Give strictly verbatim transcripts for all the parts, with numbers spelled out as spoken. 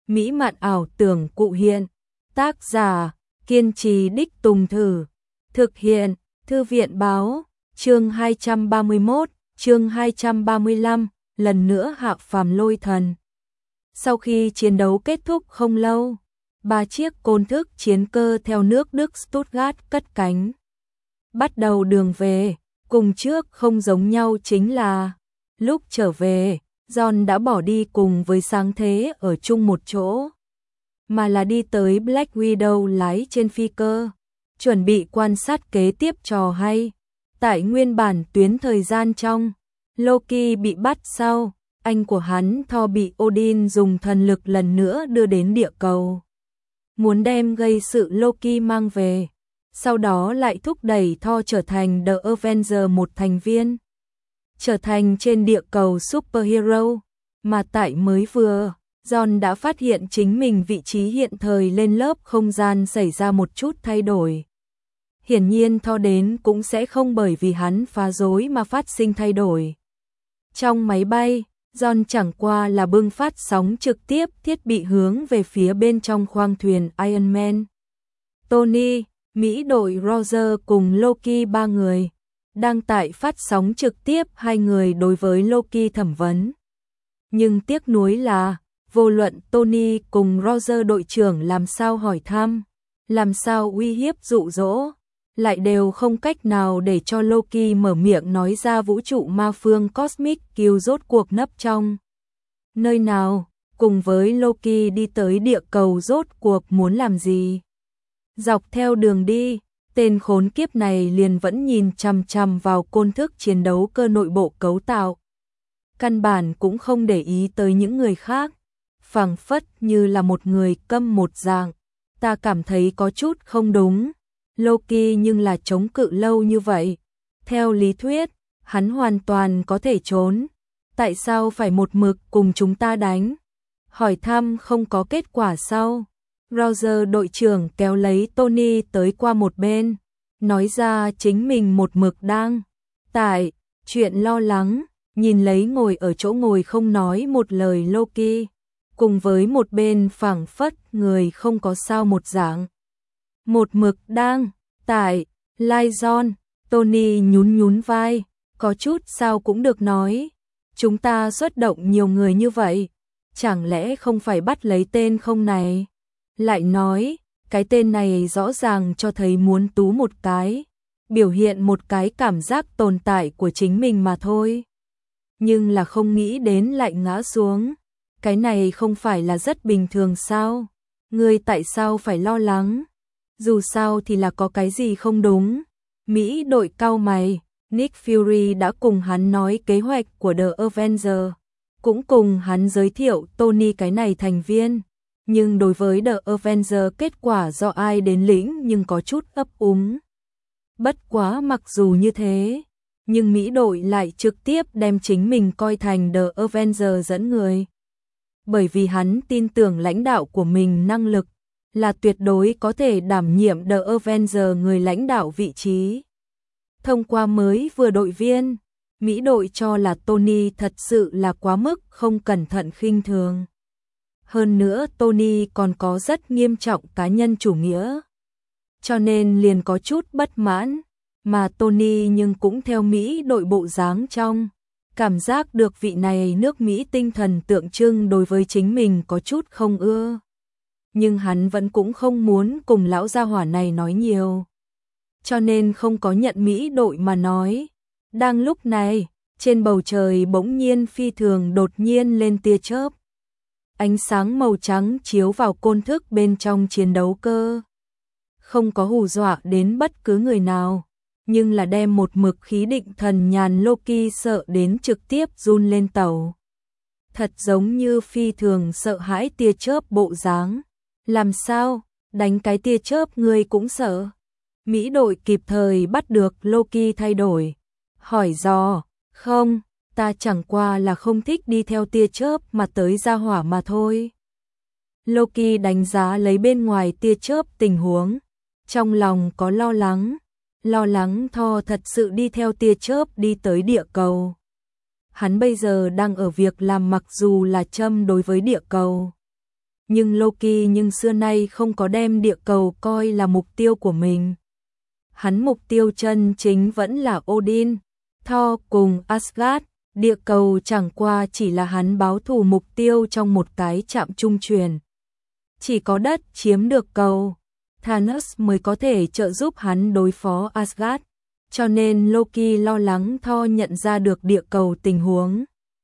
mỹ mạn ảo tưởng cụ hiện. Tác giả, kiên trì đích Tùng Thử. Thực hiện, Thư viện Báo. Chương hai trăm ba mươi mốt, chương hai trăm ba mươi lăm, lần nữa hạ phàm lôi thần. Sau khi chiến đấu kết thúc không lâu, ba chiếc côn thức chiến cơ theo nước Đức Stuttgart cất cánh. Bắt đầu đường về, cùng trước không giống nhau chính là, lúc trở về, John đã bỏ đi cùng với Sáng Thế ở chung một chỗ, mà là đi tới Black Widow lái trên phi cơ, chuẩn bị quan sát kế tiếp trò hay. Tại nguyên bản tuyến thời gian trong, Loki bị bắt sau, anh của hắn Thor bị Odin dùng thần lực lần nữa đưa đến địa cầu, muốn đem gây sự Loki mang về, sau đó lại thúc đẩy Thor trở thành The Avenger một thành viên, trở thành trên địa cầu superhero, mà tại mới vừa, John đã phát hiện chính mình vị trí hiện thời lên lớp không gian xảy ra một chút thay đổi. Hiển nhiên Thor đến cũng sẽ không bởi vì hắn phá rối mà phát sinh thay đổi. Trong máy bay, John chẳng qua là bưng phát sóng trực tiếp thiết bị hướng về phía bên trong khoang thuyền Iron Man. Tony, Mỹ đội Roger cùng Loki ba người, đang tại phát sóng trực tiếp hai người đối với Loki thẩm vấn. Nhưng tiếc nuối là, vô luận Tony cùng Roger đội trưởng làm sao hỏi thăm, làm sao uy hiếp dụ dỗ, lại đều không cách nào để cho Loki mở miệng nói ra vũ trụ ma phương Cosmic Kill rốt cuộc nấp trong nơi nào, cùng với Loki đi tới địa cầu rốt cuộc muốn làm gì. Dọc theo đường đi, tên khốn kiếp này liền vẫn nhìn chằm chằm vào côn thức chiến đấu cơ nội bộ cấu tạo. Căn bản cũng không để ý tới những người khác, phảng phất như là một người câm một dạng. Ta cảm thấy có chút không đúng. Loki nhưng là chống cự lâu như vậy. Theo lý thuyết, hắn hoàn toàn có thể trốn. Tại sao phải một mực cùng chúng ta đánh? Hỏi thăm không có kết quả sau. Roger đội trưởng kéo lấy Tony tới qua một bên, nói ra chính mình một mực đang tại chuyện lo lắng, nhìn lấy ngồi ở chỗ ngồi không nói một lời Loki, cùng với một bên phảng phất người không có sao một dạng. Một mực đang tại Lyson, Tony nhún nhún vai, có chút sao cũng được nói. Chúng ta xuất động nhiều người như vậy, chẳng lẽ không phải bắt lấy tên không này? Lại nói, cái tên này rõ ràng cho thấy muốn tú một cái, biểu hiện một cái cảm giác tồn tại của chính mình mà thôi. Nhưng là không nghĩ đến lại ngã xuống. Cái này không phải là rất bình thường sao? Ngươi tại sao phải lo lắng? Dù sao thì là có cái gì không đúng. Mỹ đội cau mày, Nick Fury đã cùng hắn nói kế hoạch của The Avenger, cũng cùng hắn giới thiệu Tony cái này thành viên. Nhưng đối với The Avenger kết quả do ai đến lĩnh nhưng có chút ấp úng. Bất quá mặc dù như thế, nhưng Mỹ đội lại trực tiếp đem chính mình coi thành The Avenger dẫn người. Bởi vì hắn tin tưởng lãnh đạo của mình năng lực, là tuyệt đối có thể đảm nhiệm The Avenger người lãnh đạo vị trí. Thông qua mới vừa đội viên, Mỹ đội cho là Tony thật sự là quá mức không cẩn thận khinh thường. Hơn nữa Tony còn có rất nghiêm trọng cá nhân chủ nghĩa, cho nên liền có chút bất mãn, mà Tony nhưng cũng theo Mỹ đội bộ dáng trong, cảm giác được vị này nước Mỹ tinh thần tượng trưng đối với chính mình có chút không ưa. Nhưng hắn vẫn cũng không muốn cùng lão gia hỏa này nói nhiều, cho nên không có nhận Mỹ đội mà nói. Đang lúc này, trên bầu trời bỗng nhiên phi thường đột nhiên lên tia chớp. Ánh sáng màu trắng chiếu vào côn thức bên trong chiến đấu cơ. Không có hù dọa đến bất cứ người nào, nhưng là đem một mực khí định thần nhàn Loki sợ đến trực tiếp run lên tàu. Thật giống như phi thường sợ hãi tia chớp bộ dáng. Làm sao, đánh cái tia chớp ngươi cũng sợ? Mỹ đội kịp thời bắt được Loki thay đổi. Hỏi dò, không, ta chẳng qua là không thích đi theo tia chớp mà tới ra hỏa mà thôi. Loki đánh giá lấy bên ngoài tia chớp tình huống, trong lòng có lo lắng, lo lắng Thor thật sự đi theo tia chớp đi tới địa cầu. Hắn bây giờ đang ở việc làm mặc dù là châm đối với địa cầu, nhưng Loki nhưng xưa nay không có đem địa cầu coi là mục tiêu của mình. Hắn mục tiêu chân chính vẫn là Odin, Thor cùng Asgard, địa cầu chẳng qua chỉ là hắn báo thù mục tiêu trong một cái trạm trung truyền. Chỉ có đất chiếm được cầu, Thanos mới có thể trợ giúp hắn đối phó Asgard, cho nên Loki lo lắng Thor nhận ra được địa cầu tình huống,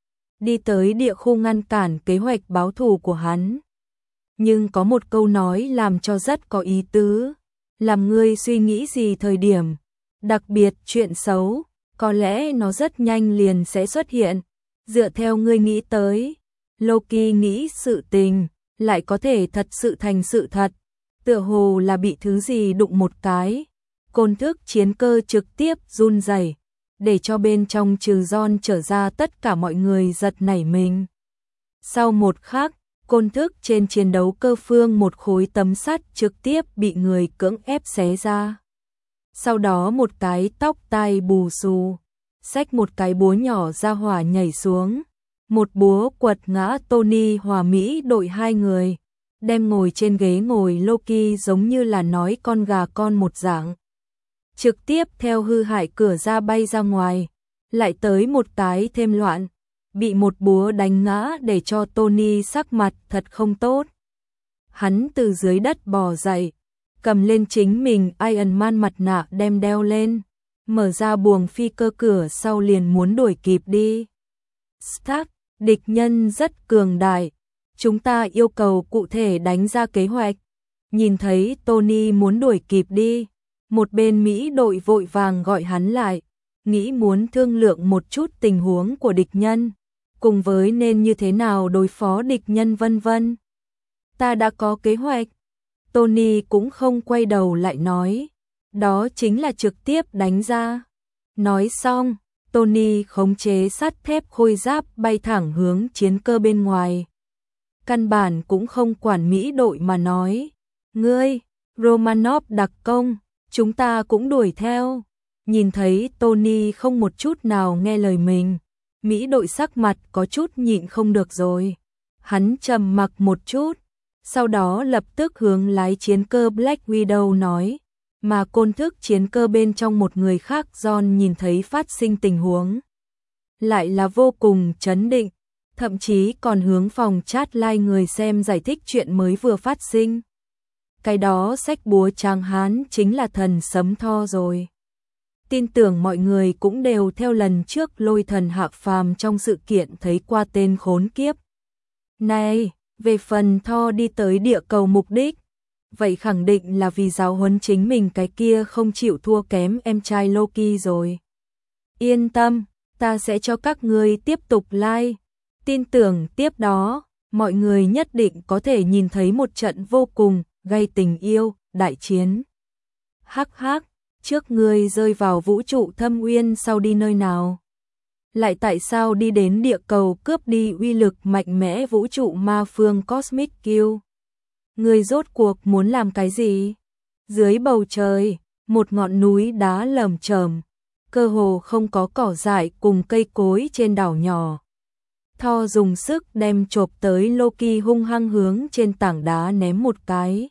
đi tới địa khu ngăn cản kế hoạch báo thù của hắn. Nhưng có một câu nói làm cho rất có ý tứ, làm ngươi suy nghĩ gì thời điểm, đặc biệt chuyện xấu, có lẽ nó rất nhanh liền sẽ xuất hiện, dựa theo ngươi nghĩ tới. Loki nghĩ sự tình, lại có thể thật sự thành sự thật, tựa hồ là bị thứ gì đụng một cái. Côn thức chiến cơ trực tiếp run rẩy, để cho bên trong trừ John trở ra tất cả mọi người giật nảy mình. Sau một khắc, côn thức trên chiến đấu cơ phương một khối tấm sắt trực tiếp bị người cưỡng ép xé ra. Sau đó một cái tóc tai bù xù, xách một cái búa nhỏ ra hỏa nhảy xuống. Một búa quật ngã Tony Hòa Mỹ đội hai người, đem ngồi trên ghế ngồi Loki giống như là nói con gà con một dạng. Trực tiếp theo hư hại cửa ra bay ra ngoài, lại tới một cái thêm loạn, bị một búa đánh ngã để cho Tony sắc mặt thật không tốt. Hắn từ dưới đất bò dậy, cầm lên chính mình Iron Man mặt nạ đem đeo lên, mở ra buồng phi cơ cửa sau liền muốn đuổi kịp đi. Stark, địch nhân rất cường đại, chúng ta yêu cầu cụ thể đánh ra kế hoạch. Nhìn thấy Tony muốn đuổi kịp đi, một bên Mỹ đội vội vàng gọi hắn lại, nghĩ muốn thương lượng một chút tình huống của địch nhân, cùng với nên như thế nào đối phó địch nhân vân vân. Ta đã có kế hoạch. Tony cũng không quay đầu lại nói, đó chính là trực tiếp đánh ra. Nói xong, Tony khống chế sắt thép khôi giáp bay thẳng hướng chiến cơ bên ngoài. Căn bản cũng không quản Mỹ đội mà nói, ngươi, Romanov đặc công, chúng ta cũng đuổi theo. Nhìn thấy Tony không một chút nào nghe lời mình, Mỹ đội sắc mặt có chút nhịn không được rồi. Hắn trầm mặc một chút, sau đó lập tức hướng lái chiến cơ Black Widow nói, mà côn thức chiến cơ bên trong một người khác John nhìn thấy phát sinh tình huống, lại là vô cùng chấn định, thậm chí còn hướng phòng chat live người xem giải thích chuyện mới vừa phát sinh. Cái đó xách búa tráng hán chính là thần sấm Thor rồi. Tin tưởng mọi người cũng đều theo lần trước lôi thần hạ phàm trong sự kiện thấy qua tên khốn kiếp. Này, về phần Thor đi tới địa cầu mục đích, vậy khẳng định là vì giáo huấn chính mình cái kia không chịu thua kém em trai Loki rồi. Yên tâm, ta sẽ cho các ngươi tiếp tục like. Tin tưởng tiếp đó, mọi người nhất định có thể nhìn thấy một trận vô cùng gây tình yêu, đại chiến. Hắc hắc, trước ngươi rơi vào vũ trụ thâm uyên sau đi nơi nào? Lại tại sao đi đến địa cầu cướp đi uy lực mạnh mẽ vũ trụ ma phương Cosmic Kill? Ngươi rốt cuộc muốn làm cái gì? Dưới bầu trời, một ngọn núi đá lởm chởm, cơ hồ không có cỏ dại cùng cây cối trên đảo nhỏ. Thor dùng sức đem chộp tới Loki hung hăng hướng trên tảng đá ném một cái.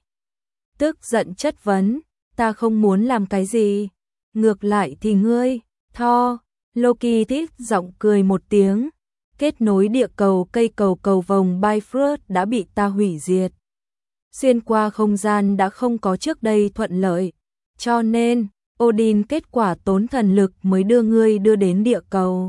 Tức giận chất vấn, ta không muốn làm cái gì. Ngược lại thì ngươi, Thor. Loki thích giọng cười một tiếng. Kết nối địa cầu cây cầu cầu vồng Bifrost đã bị ta hủy diệt. Xuyên qua không gian đã không có trước đây thuận lợi. Cho nên, Odin kết quả tốn thần lực mới đưa ngươi đưa đến địa cầu.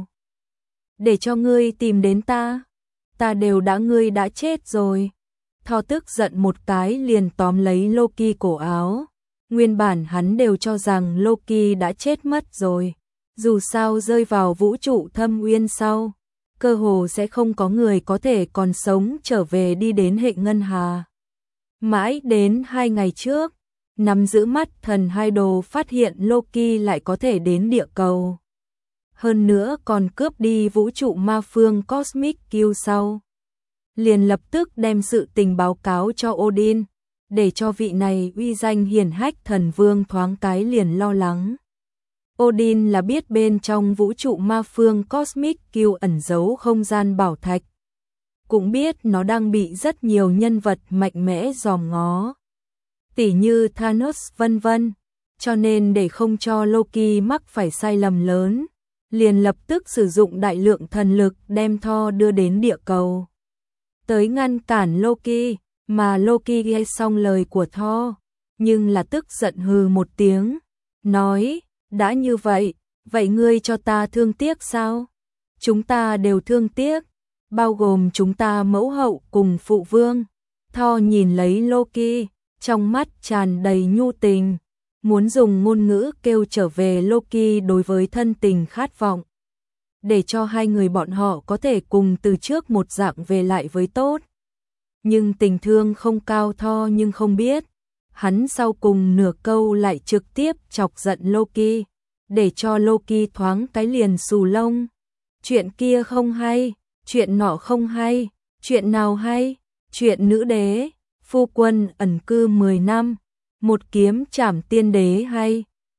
Để cho ngươi tìm đến ta. Ta đều đã ngươi đã chết rồi. Thor tức giận một cái liền tóm lấy Loki cổ áo. Nguyên bản hắn đều cho rằng Loki đã chết mất rồi. Dù sao rơi vào vũ trụ thâm uyên sau, cơ hồ sẽ không có người có thể còn sống trở về đi đến hệ ngân hà. Mãi đến hai ngày trước, nắm giữ mắt thần hai đồ phát hiện Loki lại có thể đến địa cầu. Hơn nữa còn cướp đi vũ trụ ma phương Cosmic Kill sau. Liền lập tức đem sự tình báo cáo cho Odin, để cho vị này uy danh hiển hách thần vương thoáng cái liền lo lắng. Odin là biết bên trong vũ trụ ma phương Cosmic Kill ẩn giấu không gian bảo thạch. cũng biết nó đang bị rất nhiều nhân vật mạnh mẽ dòm ngó, tỉ như Thanos vân vân, cho nên để không cho Loki mắc phải sai lầm lớn, liền lập tức sử dụng đại lượng thần lực đem Thor đưa đến địa cầu, tới ngăn cản Loki, mà Loki nghe xong lời của Thor, nhưng là tức giận hừ một tiếng, nói, đã như vậy, vậy ngươi cho ta thương tiếc sao? Chúng ta đều thương tiếc, bao gồm chúng ta mẫu hậu cùng phụ vương. Thor nhìn lấy Loki, trong mắt tràn đầy nhu tình, muốn dùng ngôn ngữ kêu trở về Loki đối với thân tình khát vọng, để cho hai người bọn họ có thể cùng từ trước một dạng về lại với tốt. Nhưng tình thương không cao Thor nhưng không biết, hắn sau cùng nửa câu lại trực tiếp chọc giận Loki, để cho Loki thoáng cái liền xù lông. Chuyện kia không hay, chuyện nọ không hay, chuyện nào hay, chuyện nữ đế, phu quân ẩn cư mười năm, một kiếm trảm tiên đế hay.